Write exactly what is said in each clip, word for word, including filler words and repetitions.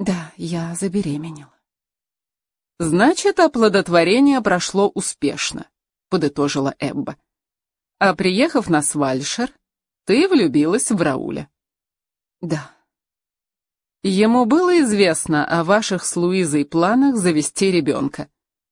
Да, я забеременела. Значит, оплодотворение прошло успешно, подытожила Эбба. А приехав на Свальшер, ты влюбилась в Рауля. Да. Ему было известно о ваших с Луизой планах завести ребенка?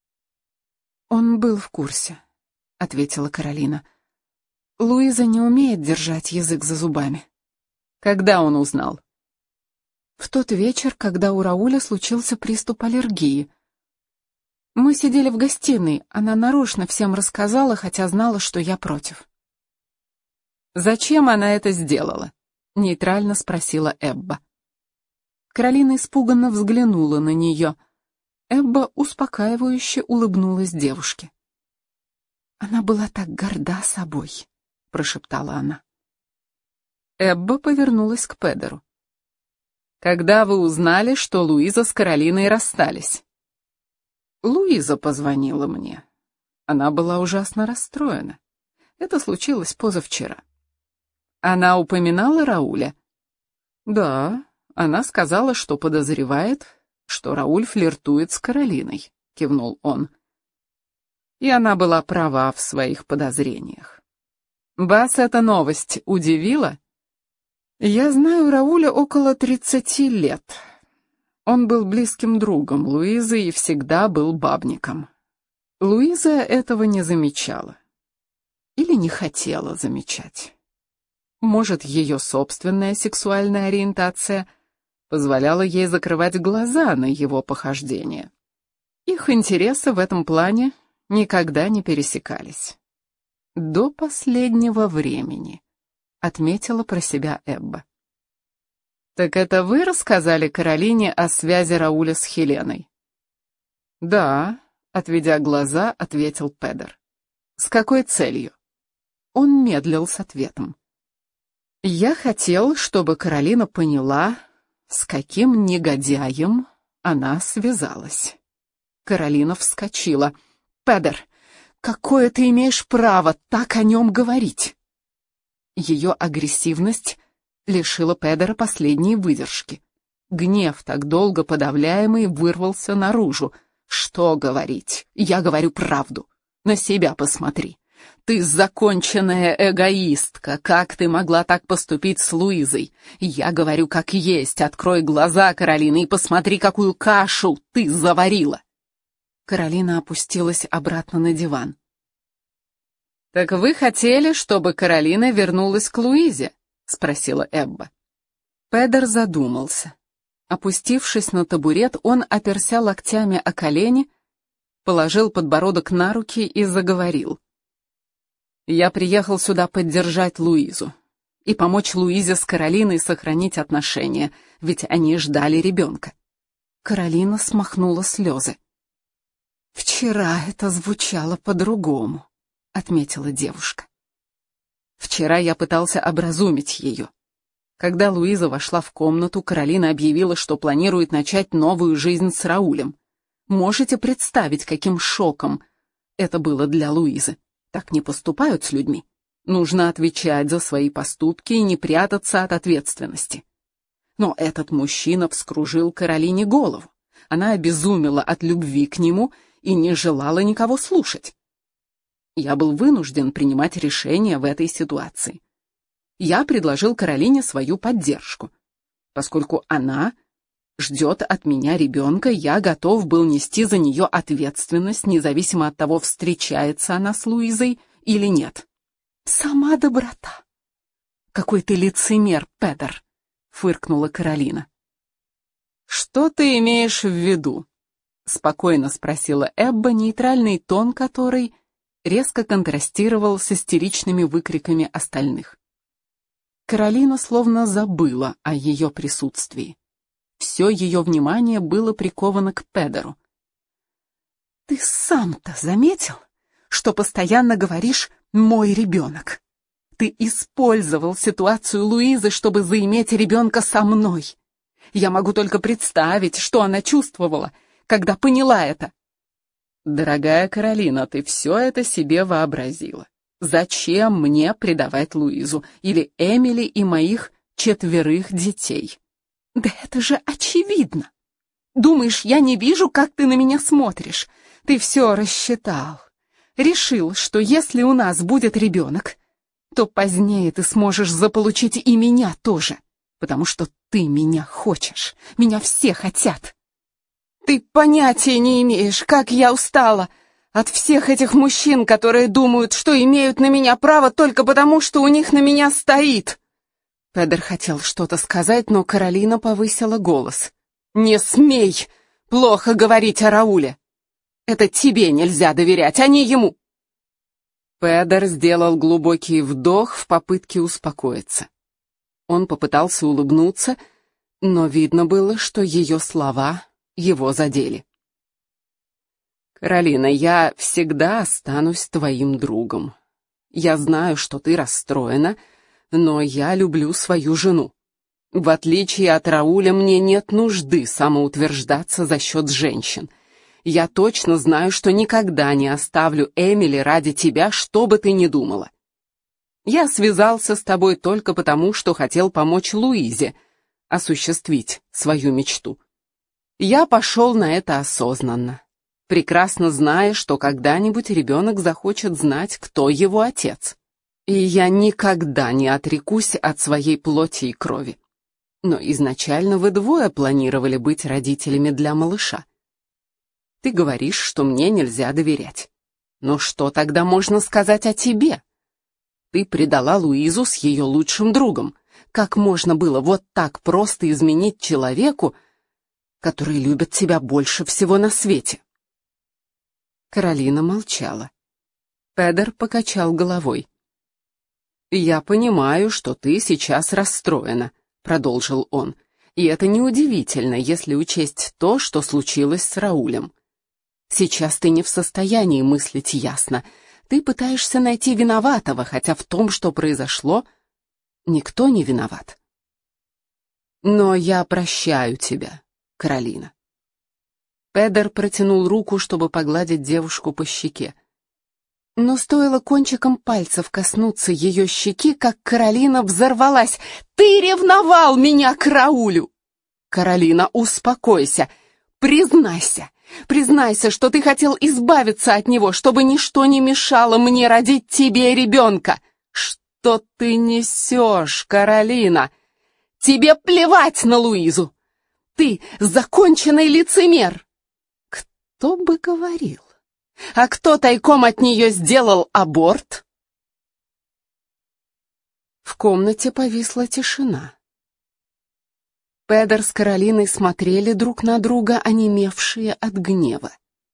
Он был в курсе, ответила Каролина. Луиза не умеет держать язык за зубами. Когда он узнал? В тот вечер, когда у Рауля случился приступ аллергии. Мы сидели в гостиной, она нарочно всем рассказала, хотя знала, что я против. «Зачем она это сделала?» — нейтрально спросила Эбба. Каролина испуганно взглянула на нее. Эбба успокаивающе улыбнулась девушке. «Она была так горда собой», — прошептала она. Эбба повернулась к Педеру. «Когда вы узнали, что Луиза с Каролиной расстались?» «Луиза позвонила мне. Она была ужасно расстроена. Это случилось позавчера». «Она упоминала Рауля?» «Да, она сказала, что подозревает, что Рауль флиртует с Каролиной», — кивнул он. И она была права в своих подозрениях. «Вас эта новость удивила?» «Я знаю Рауля около тридцати лет. Он был близким другом Луизы и всегда был бабником. Луиза этого не замечала. Или не хотела замечать. Может, ее собственная сексуальная ориентация позволяла ей закрывать глаза на его похождения. Их интересы в этом плане никогда не пересекались. До последнего времени», — отметила про себя Эбба. «Так это вы рассказали Каролине о связи Рауля с Хеленой?» «Да», — отведя глаза, ответил Педер. «С какой целью?» Он медлил с ответом. «Я хотел, чтобы Каролина поняла, с каким негодяем она связалась». Каролина вскочила. «Педер, какое ты имеешь право так о нем говорить?» Ее агрессивность лишила Педера последней выдержки. Гнев, так долго подавляемый, вырвался наружу. «Что говорить? Я говорю правду. На себя посмотри. Ты законченная эгоистка. Как ты могла так поступить с Луизой? Я говорю как есть. Открой глаза, Каролина, и посмотри, какую кашу ты заварила». Каролина опустилась обратно на диван. «Так вы хотели, чтобы Каролина вернулась к Луизе?» — спросила Эбба. Педер задумался. Опустившись на табурет, он оперся локтями о колени, положил подбородок на руки и заговорил. «Я приехал сюда поддержать Луизу и помочь Луизе с Каролиной сохранить отношения, ведь они ждали ребенка». Каролина смахнула слезы. «Вчера это звучало по-другому», — отметила девушка. «Вчера я пытался образумить ее. Когда Луиза вошла в комнату, Каролина объявила, что планирует начать новую жизнь с Раулем. Можете представить, каким шоком это было для Луизы? Так не поступают с людьми. Нужно отвечать за свои поступки и не прятаться от ответственности. Но этот мужчина вскружил Каролине голову. Она обезумела от любви к нему и не желала никого слушать. Я был вынужден принимать решение в этой ситуации. Я предложил Каролине свою поддержку. Поскольку она ждет от меня ребенка, я готов был нести за нее ответственность, независимо от того, встречается она с Луизой или нет. «Сама доброта!» «Какой ты лицемер, Педер!» — фыркнула Каролина. «Что ты имеешь в виду?» — спокойно спросила Эбба, нейтральный тон которой резко контрастировал с истеричными выкриками остальных. Каролина словно забыла о ее присутствии. Все ее внимание было приковано к Педеру. «Ты сам-то заметил, что постоянно говоришь «мой ребенок»? Ты использовал ситуацию Луизы, чтобы заиметь ребенка со мной. Я могу только представить, что она чувствовала, когда поняла это». «Дорогая Каролина, ты все это себе вообразила. Зачем мне предавать Луизу или Эмили и моих четверых детей?» «Да это же очевидно. Думаешь, я не вижу, как ты на меня смотришь? Ты все рассчитал. Решил, что если у нас будет ребенок, то позднее ты сможешь заполучить и меня тоже, потому что ты меня хочешь, меня все хотят. Ты понятия не имеешь, как я устала от всех этих мужчин, которые думают, что имеют на меня право только потому, что у них на меня стоит. Педер хотел что-то сказать, но Каролина повысила голос. «Не смей плохо говорить о Рауле! Это тебе нельзя доверять, а не ему!» Педер сделал глубокий вдох в попытке успокоиться. Он попытался улыбнуться, но видно было, что ее слова его задели. «Каролина, я всегда останусь твоим другом. Я знаю, что ты расстроена, но я люблю свою жену. В отличие от Рауля, мне нет нужды самоутверждаться за счет женщин. Я точно знаю, что никогда не оставлю Эмили ради тебя, что бы ты ни думала. Я связался с тобой только потому, что хотел помочь Луизе осуществить свою мечту. Я пошел на это осознанно, прекрасно зная, что когда-нибудь ребенок захочет знать, кто его отец. И я никогда не отрекусь от своей плоти и крови. Но изначально вы двое планировали быть родителями для малыша. Ты говоришь, что мне нельзя доверять. Но что тогда можно сказать о тебе? Ты предала Луизу с ее лучшим другом. Как можно было вот так просто изменить человеку, который любит тебя больше всего на свете?» Каролина молчала. Педер покачал головой. «Я понимаю, что ты сейчас расстроена», — продолжил он. «И это неудивительно, если учесть то, что случилось с Раулем. Сейчас ты не в состоянии мыслить ясно. Ты пытаешься найти виноватого, хотя в том, что произошло, никто не виноват. Но я прощаю тебя, Каролина». Педер протянул руку, чтобы погладить девушку по щеке. Но стоило кончиком пальцев коснуться ее щеки, как Каролина взорвалась. «Ты ревновал меня к Раулю!» «Каролина, успокойся! Признайся! Признайся, что ты хотел избавиться от него, чтобы ничто не мешало мне родить тебе ребенка!» «Что ты несешь, Каролина? Тебе плевать на Луизу! Ты законченный лицемер!» «Кто бы говорил? А кто тайком от нее сделал аборт?» В комнате повисла тишина. Педер с Каролиной смотрели друг на друга, онемевшие от гнева.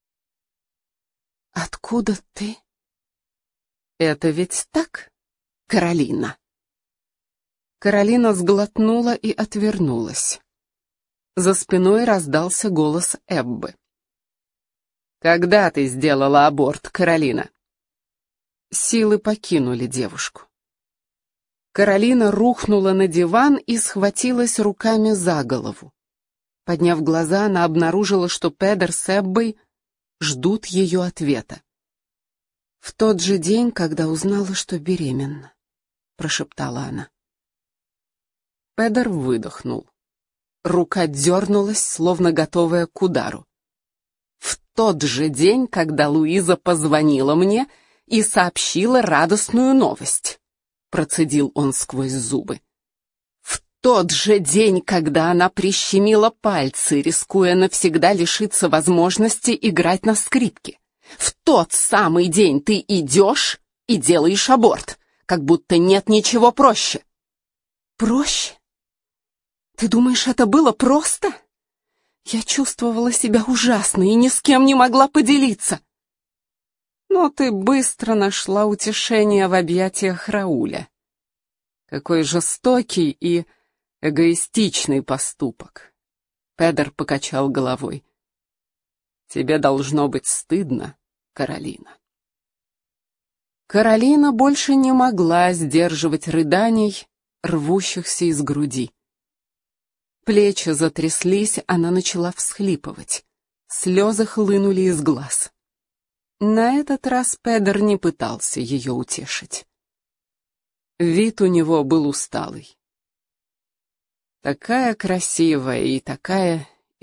«Откуда ты?» «Это ведь так, Каролина?» Каролина сглотнула и отвернулась. За спиной раздался голос Эббы. «Когда ты сделала аборт, Каролина?» Силы покинули девушку. Каролина рухнула на диван и схватилась руками за голову. Подняв глаза, она обнаружила, что Педер с Эббой ждут ее ответа. «В тот же день, когда узнала, что беременна», — прошептала она. Педер выдохнул. Рука дернулась, словно готовая к удару. «В тот же день, когда Луиза позвонила мне и сообщила радостную новость», — процедил он сквозь зубы. «В тот же день, когда она прищемила пальцы, рискуя навсегда лишиться возможности играть на скрипке. В тот самый день ты идешь и делаешь аборт, как будто нет ничего проще». «Проще? Ты думаешь, это было просто? Я чувствовала себя ужасно и ни с кем не могла поделиться». «Но ты быстро нашла утешение в объятиях Рауля. Какой жестокий и эгоистичный поступок». Педер покачал головой. «Тебе должно быть стыдно, Каролина». Каролина больше не могла сдерживать рыданий, рвущихся из груди. Плечи затряслись, она начала всхлипывать. Слезы хлынули из глаз. На этот раз Педер не пытался ее утешить. Вид у него был усталый. Такая красивая и такая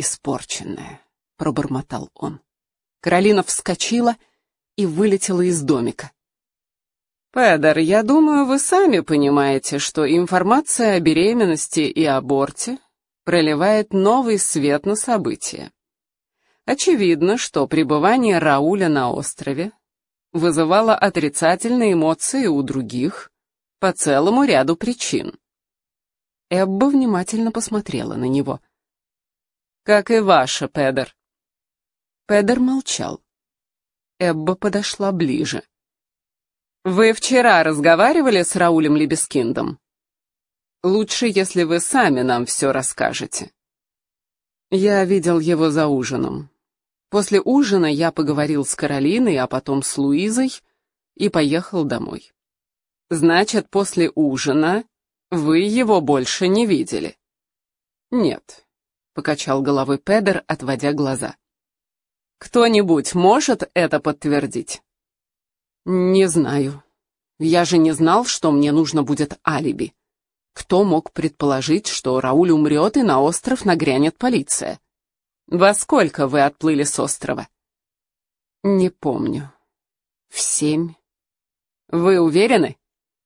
испорченная», — пробормотал он. Каролина вскочила и вылетела из домика. «Педер, я думаю, вы сами понимаете, что информация о беременности и аборте проливает новый свет на события. Очевидно, что пребывание Рауля на острове вызывало отрицательные эмоции у других по целому ряду причин». Эбба внимательно посмотрела на него. «Как и ваша, Педер». Педер молчал. Эбба подошла ближе. «Вы вчера разговаривали с Раулем Либескиндом? Лучше, если вы сами нам все расскажете». «Я видел его за ужином. После ужина я поговорил с Каролиной, а потом с Луизой и поехал домой». «Значит, после ужина вы его больше не видели?» «Нет», — покачал головой Педер, отводя глаза. «Кто-нибудь может это подтвердить?» «Не знаю. Я же не знал, что мне нужно будет алиби. Кто мог предположить, что Рауль умрет и на остров нагрянет полиция? Во сколько вы отплыли с острова?» «Не помню. В семь». «Вы уверены?»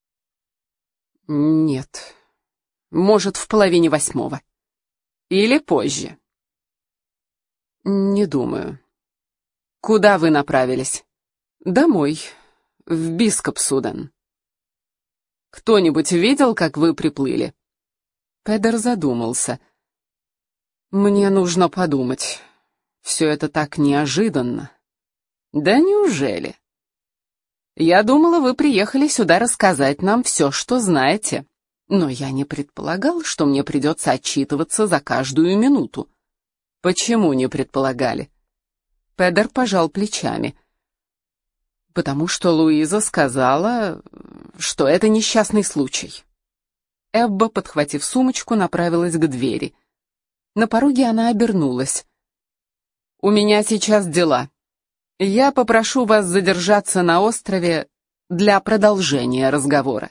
«Нет. Может, в половине восьмого. Или позже». «Не думаю». «Куда вы направились?» «Домой. В Бископсуден». «Кто-нибудь видел, как вы приплыли?» Педер задумался. «Мне нужно подумать. Все это так неожиданно». «Да неужели? Я думала, вы приехали сюда рассказать нам все, что знаете. Но я не предполагал, что мне придется отчитываться за каждую минуту». «Почему не предполагали?» Педер пожал плечами. «Потому что Луиза сказала, что это несчастный случай». Эбба, подхватив сумочку, направилась к двери. На пороге она обернулась. «У меня сейчас дела. Я попрошу вас задержаться на острове для продолжения разговора».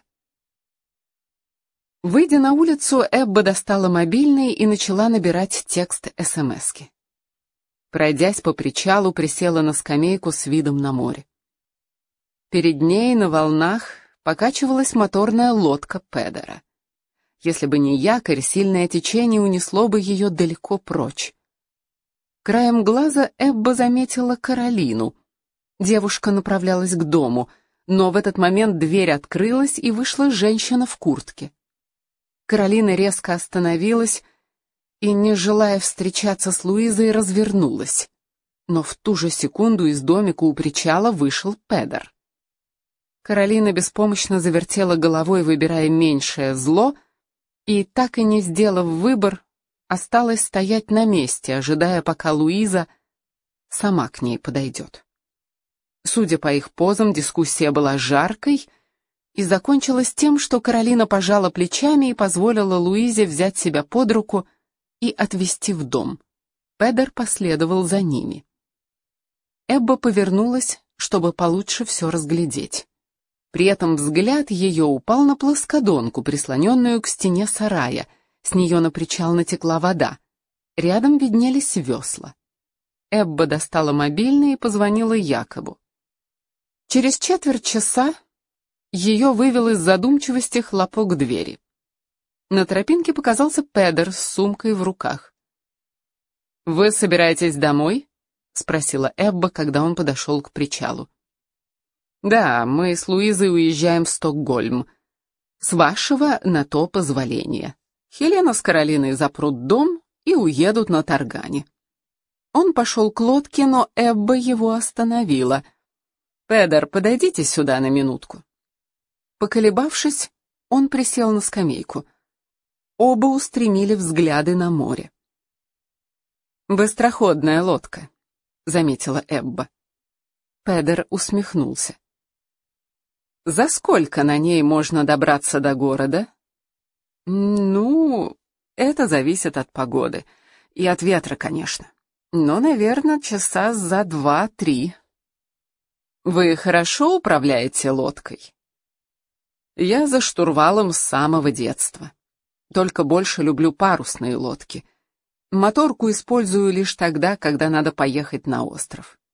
Выйдя на улицу, Эбба достала мобильный и начала набирать текст эс-эм-эски. Пройдясь по причалу, присела на скамейку с видом на море. Перед ней на волнах покачивалась моторная лодка Педера. Если бы не якорь, сильное течение унесло бы ее далеко прочь. Краем глаза Эбба заметила Каролину. Девушка направлялась к дому, но в этот момент дверь открылась, и вышла женщина в куртке. Каролина резко остановилась и, не желая встречаться с Луизой, развернулась. Но в ту же секунду из домика у причала вышел Педер. Каролина беспомощно завертела головой, выбирая меньшее зло, и, так и не сделав выбор, осталась стоять на месте, ожидая, пока Луиза сама к ней подойдет. Судя по их позам, дискуссия была жаркой и закончилась тем, что Каролина пожала плечами и позволила Луизе взять себя под руку и отвезти в дом. Педер последовал за ними. Эбба повернулась, чтобы получше все разглядеть. При этом взгляд ее упал на плоскодонку, прислоненную к стене сарая. С нее на причал натекла вода. Рядом виднелись весла. Эбба достала мобильный и позвонила Якобу. Через четверть часа ее вывел из задумчивости хлопок двери. На тропинке показался Педер с сумкой в руках. «Вы собираетесь домой?» — спросила Эбба, когда он подошел к причалу. «Да, мы с Луизой уезжаем в Стокгольм. С вашего на то позволения. Хелена с Каролиной запрут дом и уедут на Таргане». Он пошел к лодке, но Эбба его остановила. «Педер, подойдите сюда на минутку». Поколебавшись, он присел на скамейку. Оба устремили взгляды на море. «Быстроходная лодка», — заметила Эбба. Педер усмехнулся. «За сколько на ней можно добраться до города?» «Ну, это зависит от погоды. И от ветра, конечно. Но, наверное, часа за два-три». «Вы хорошо управляете лодкой?» «Я за штурвалом с самого детства. Только больше люблю парусные лодки. Моторку использую лишь тогда, когда надо поехать на остров.